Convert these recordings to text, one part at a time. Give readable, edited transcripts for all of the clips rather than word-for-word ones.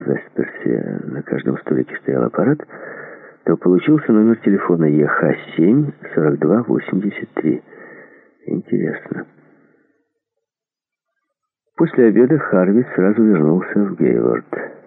Весперсе на каждом столике стоял аппарат, то получился номер телефона ЕХ-7-42-83. Интересно. После обеда Харви сразу вернулся в Гейлорд.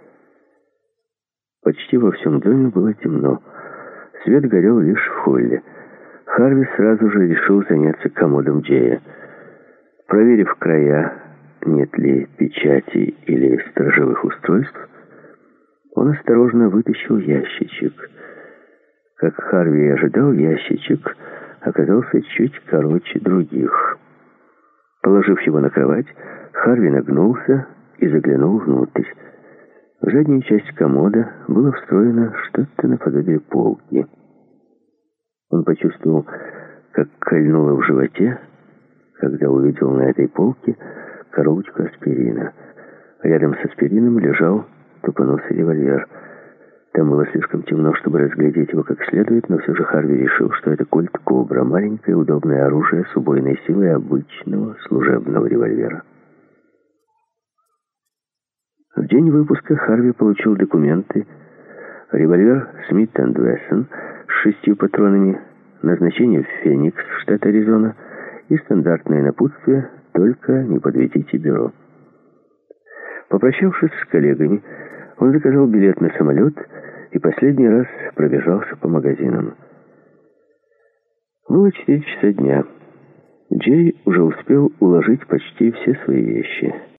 Почти во всем доме было темно. Свет горел лишь в холле. Харви сразу же решил заняться комодом Джея. Проверив края, нет ли печати или сторожевых устройств, он осторожно вытащил ящичек. Как Харви и ожидал, ящичек оказался чуть короче других. Положив его на кровать, Харви нагнулся и заглянул внутрь. В заднюю часть комода было встроено что-то наподобие полки. Он почувствовал, как кольнуло в животе, когда увидел на этой полке коробочку аспирина. Рядом с аспирином лежал тупоносый револьвер. Там было слишком темно, чтобы разглядеть его как следует, но все же Харви решил, что это кольт Кобра, маленькое удобное оружие с убойной силой обычного служебного револьвера. В день выпуска Харви получил документы: револьвер Смит энд Вессон с 6 патронами, назначение в Феникс, штат Аризона, и стандартное напутствие: только не подведите бюро. Попрощавшись с коллегами, он заказал билет на самолет и последний раз пробежался по магазинам. Было 4 часа дня. Джей уже успел уложить почти все свои вещи.